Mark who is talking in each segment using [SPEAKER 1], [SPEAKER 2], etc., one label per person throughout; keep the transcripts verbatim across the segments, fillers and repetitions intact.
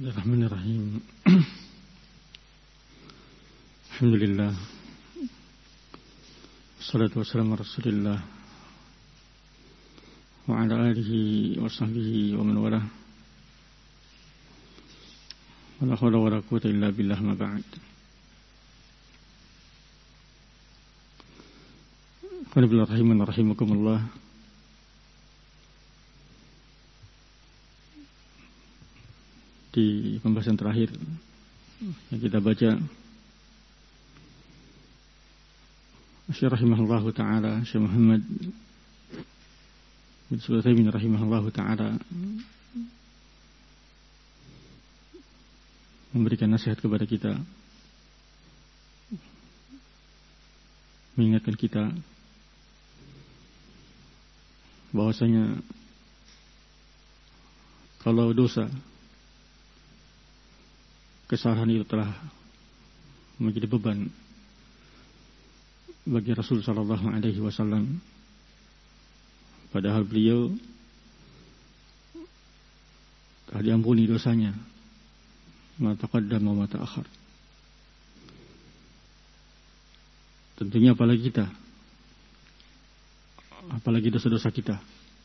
[SPEAKER 1] Bismillahirrahmanirrahim. Alhamdulillah. Wassalatu wassalamu ala Rasulillah wa ala alihi wa sahbihi wa man walah. Wala hawla wala quwwata illa billah, ma ba'd. Qul billahi rahimakumullah. Di pembahasan terakhir yang kita baca, Syekh rahimahullahu taala, Syekh Muhammad bin Sulaiman rahimahullahu taala memberikan nasihat kepada kita, mengingatkan kita bahwasanya kalau dosa, kesalahan itu telah menjadi beban bagi Rasul sallallahu alaihi wasallam, padahal beliau telah diampuni dosanya, ma taqaddama wa ma ta'akhkhar. Tentunya apalagi kita, apalagi dosa-dosa kita.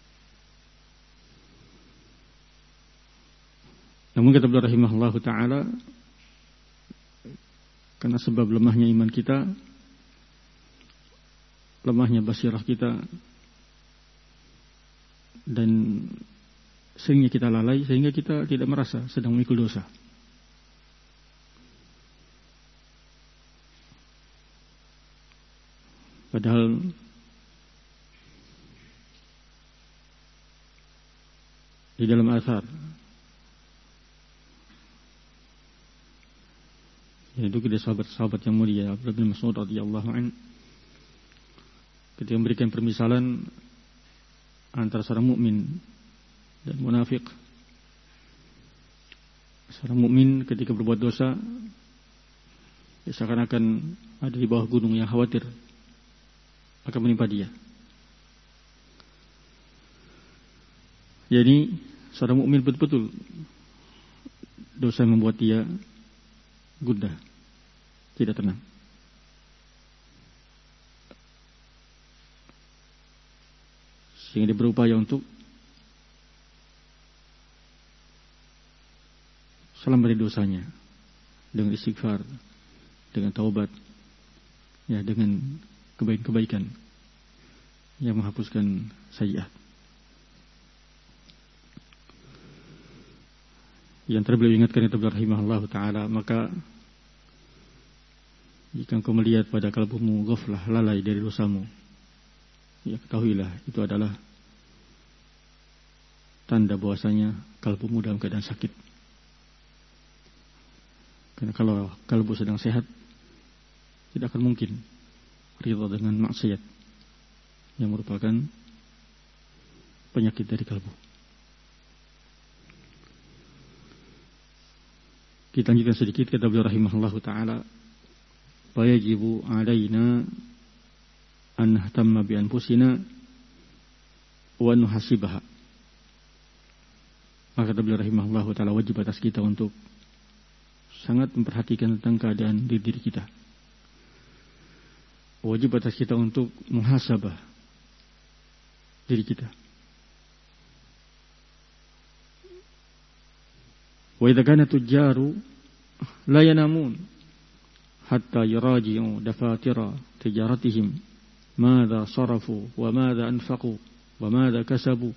[SPEAKER 1] Namun kata beliau rahimahullahu taala, karena sebab lemahnya iman kita, lemahnya basirah kita, dan seringnya kita lalai sehingga kita tidak merasa sedang memikul dosa. Padahal di dalam athar, yaitu dari sahabat-sahabat yang mulia Abdullah bin Mas'ud radhiyallahu anhu, ketika memberikan permisalan antara seorang mukmin dan munafik. Seorang mukmin ketika berbuat dosa, ya seakan-akan ada di bawah gunung yang khawatir akan menimpa dia. Jadi seorang mukmin betul-betul dosa yang membuat dia gundah, tidak tenang. Sehingga dia berupaya untuk selamat dari dosanya dengan istighfar, dengan taubat, ya, dengan kebaikan-kebaikan yang menghapuskan sayyi'at. Yang tadi beliau ingatkan itu rahimahullah ta'ala, maka jika engkau melihat pada kalbumu ghaflah, lalai dari dosamu, ya ketahuilah itu adalah tanda bahwasanya kalbumu dalam keadaan sakit. Karena kalau kalbu sedang sehat, tidak akan mungkin ridha dengan maksiat yang merupakan penyakit dari kalbu. Kita lanjutkan sedikit, kata beliau rahimahullahu ta'ala, fayajibu alaina an nahtamma bi anfusina wa nuhasibaha. Maka kata beliau rahimahullahu ta'ala, wajib atas kita untuk sangat memperhatikan tentang keadaan diri, diri kita. Wajib atas kita untuk muhasabah diri kita. Wa idza kana tujjaru la yanamun hatta yuraji'u dafatira tijaratihim madza sarafu wa madza anfaqu wa madza kasabu.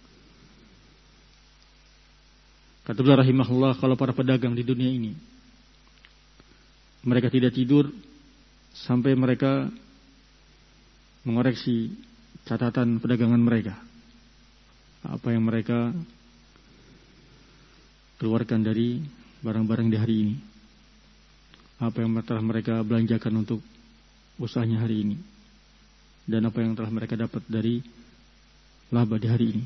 [SPEAKER 1] Kata beliau rahimahullah, kalau para pedagang di dunia ini mereka tidak tidur sampai mereka mengoreksi catatan perdagangan mereka, apa yang mereka keluarkan dari barang-barang di hari ini, apa yang telah mereka belanjakan untuk usahanya hari ini, dan apa yang telah mereka dapat dari laba di hari ini.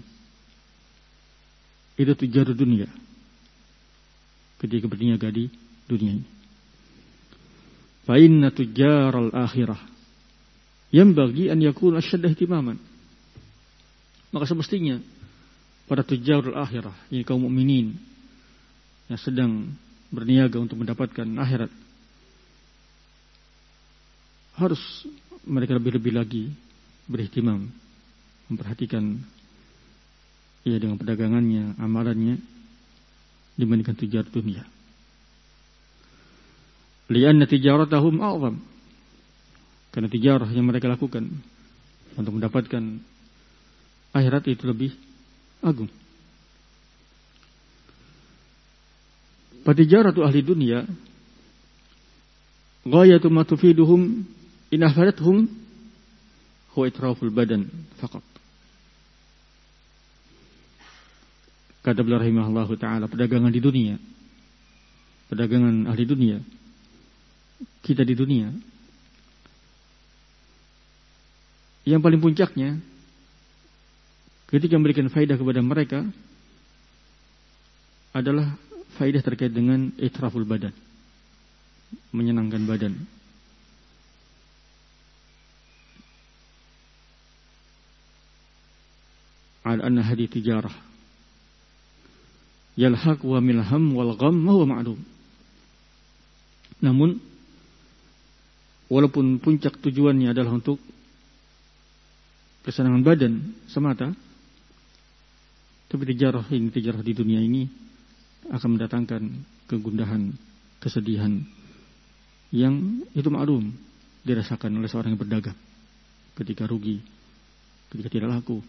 [SPEAKER 1] Itu tujuan dunia ketika berniaga di dunia ini. Fa inna tujjaral akhirah yanbaghi an yakuna ashadda ihtimaman. Maka semestinya para tujjarul akhirah, ini kaum mukminin yang sedang berniaga untuk mendapatkan akhirat, harus mereka lebih-lebih lagi berihtimam, memperhatikan ya dengan perdagangannya, amalannya dibandingkan tujar dunia. Lianna tijaratahum a'zam, karena tijarah yang mereka lakukan untuk mendapatkan akhirat itu lebih agung. Patijaratu ahli dunia ghayatu ma tufiduhum in ahfadathum huwa itraful badan faqat. Kata beliau rahimahullahu ta'ala, perdagangan di dunia, perdagangan ahli dunia, kita di dunia, yang paling puncaknya ketika memberikan faedah kepada mereka adalah faedah terkait dengan itraful badan, menyenangkan badan. Al anna hadi tijarah yalhaq wa milham wal gham wa huwa ma'lum. Namun walaupun puncak tujuannya adalah untuk kesenangan badan semata, tapi tijarah ini, tijarah di dunia ini akan mendatangkan kegundahan, kesedihan yang itu maklum dirasakan oleh seorang yang berdagang ketika rugi, ketika tidak laku.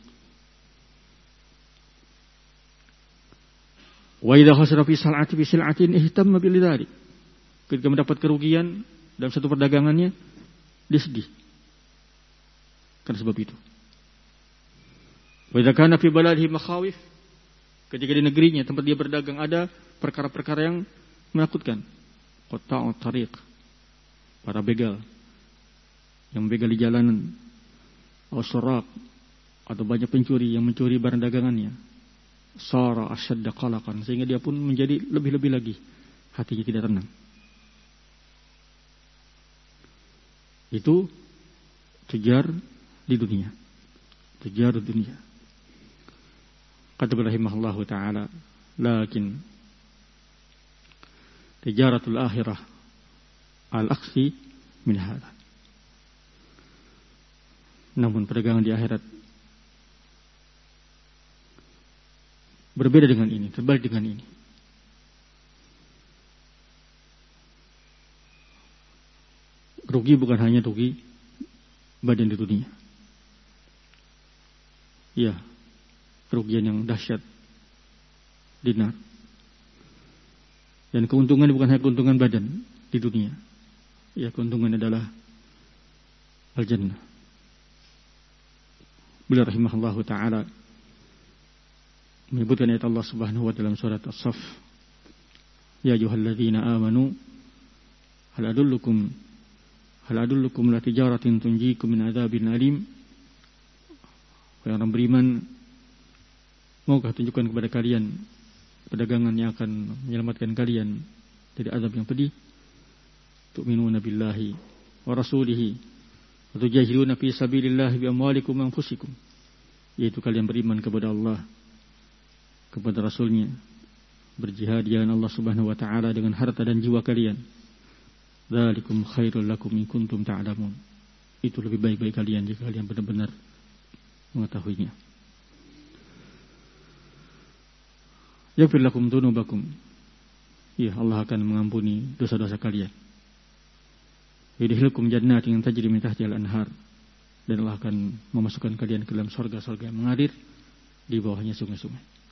[SPEAKER 1] Wa idza khasara fi sal'ati fi sil'atin ihtamma bil dzalik. Ketika mendapat kerugian dalam satu perdagangannya, dia sedih karena sebab itu. Wa idza kana fi baladihi makhawif, ketika di negerinya tempat dia berdagang ada perkara-perkara yang menakutkan, qatta'ut tariq, para begal yang begal di jalanan, ausuraq, atau banyak pencuri yang mencuri barang dagangannya, sara asyadda qalaqan, sehingga dia pun menjadi lebih-lebih lagi hatinya tidak tenang. Itu tujar di dunia, tujar di dunia. Kata rahimahullahu ta'ala, lakin tijaratul akhirah al-aksi min hadha. Namun perdagangan di akhirat berbeda dengan ini, terbalik dengan ini. Rugi bukan hanya rugi badan di dunia. Ya, kerugian yang dahsyat dinar. Dan keuntungan bukan hanya keuntungan badan di dunia. Ya, keuntungan adalah al-jannah. Beliau rahimahullahu ta'ala menyebutkan ayat Allah Subhanahu wa ta'ala dalam surat As-Saff, ya ayyuhalladzina amanu hal adullukum hal adullukum la tijaratin tunjikum min adzabin alim. Wahai orang beriman, maukah tunjukkan kepada kalian perdagangan yang akan menyelamatkan kalian dari azab yang pedih? Tu'minuna billahi wa rasulihi wa tujahiduna fi sabilillahi bi amwalikum wa anfusikum, yaitu kalian beriman kepada Allah, kepada Rasulnya, berjihad di jalan Allah Subhanahu wa ta'ala dengan harta dan jiwa kalian. Dzalikum khairul lakum in kuntum ta'lamun. Itu lebih baik bagi kalian jika kalian benar-benar mengetahuinya. Yaghfir lakum dzunubakum. Ya, Allah akan mengampuni dosa-dosa kalian. Yudkhilukum jannatin tajri min tahtiha al-anhar. Dan Allah akan memasukkan kalian ke dalam surga-surga yang mengalir di bawahnya sungai-sungai.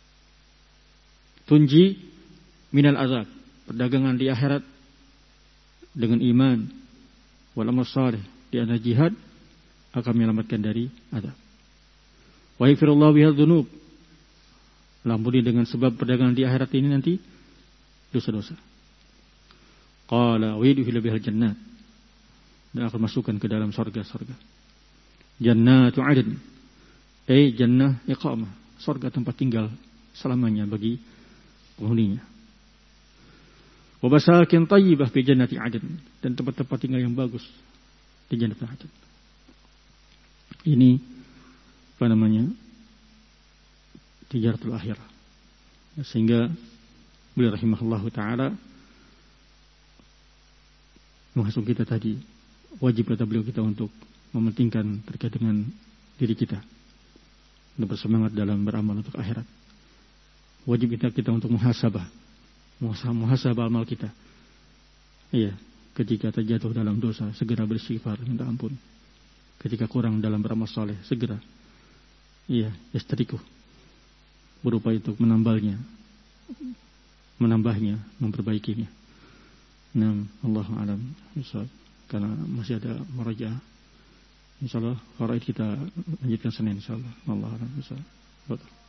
[SPEAKER 1] Tunji minal azab, perdagangan di akhirat dengan iman wal amal salih di antara jihad akan menyelamatkan dari azab. Wa yaghfirullahu biha dzunub, ampuni dengan sebab perdagangan di akhirat ini nanti dosa-dosa. Qala wa yudkhilu bihal jannat, dan akan masukkan ke dalam surga-surga. Jannatu 'adn, eh jannah iqamah, surga tempat tinggal selamanya bagi penghuninya. Wa basakin thayyibah fi jannati 'adn, dan tempat-tempat tinggal yang bagus di jannah 'adn. Ini apa namanya? Tijaratul akhirah. Sehingga beliau rahimahullahu taala mengasuh kita tadi, wajib kata beliau kita untuk mementingkan terkait dengan diri kita dan bersemangat dalam beramal untuk akhirat. Wajib kita kita untuk muhasabah, muhasabah amal kita. Iya, ketika terjatuh dalam dosa segera beristighfar, minta ampun. Ketika kurang dalam beramal saleh segera iya, yastriku, berupaya untuk menambahnya, menambahnya, memperbaikinya. Nah, Allahu a'lam bishawab. Karena masih ada murajaah. Insyaallah faraid kita lanjutkan Senin insyaallah. Allahu a'lam bishawab.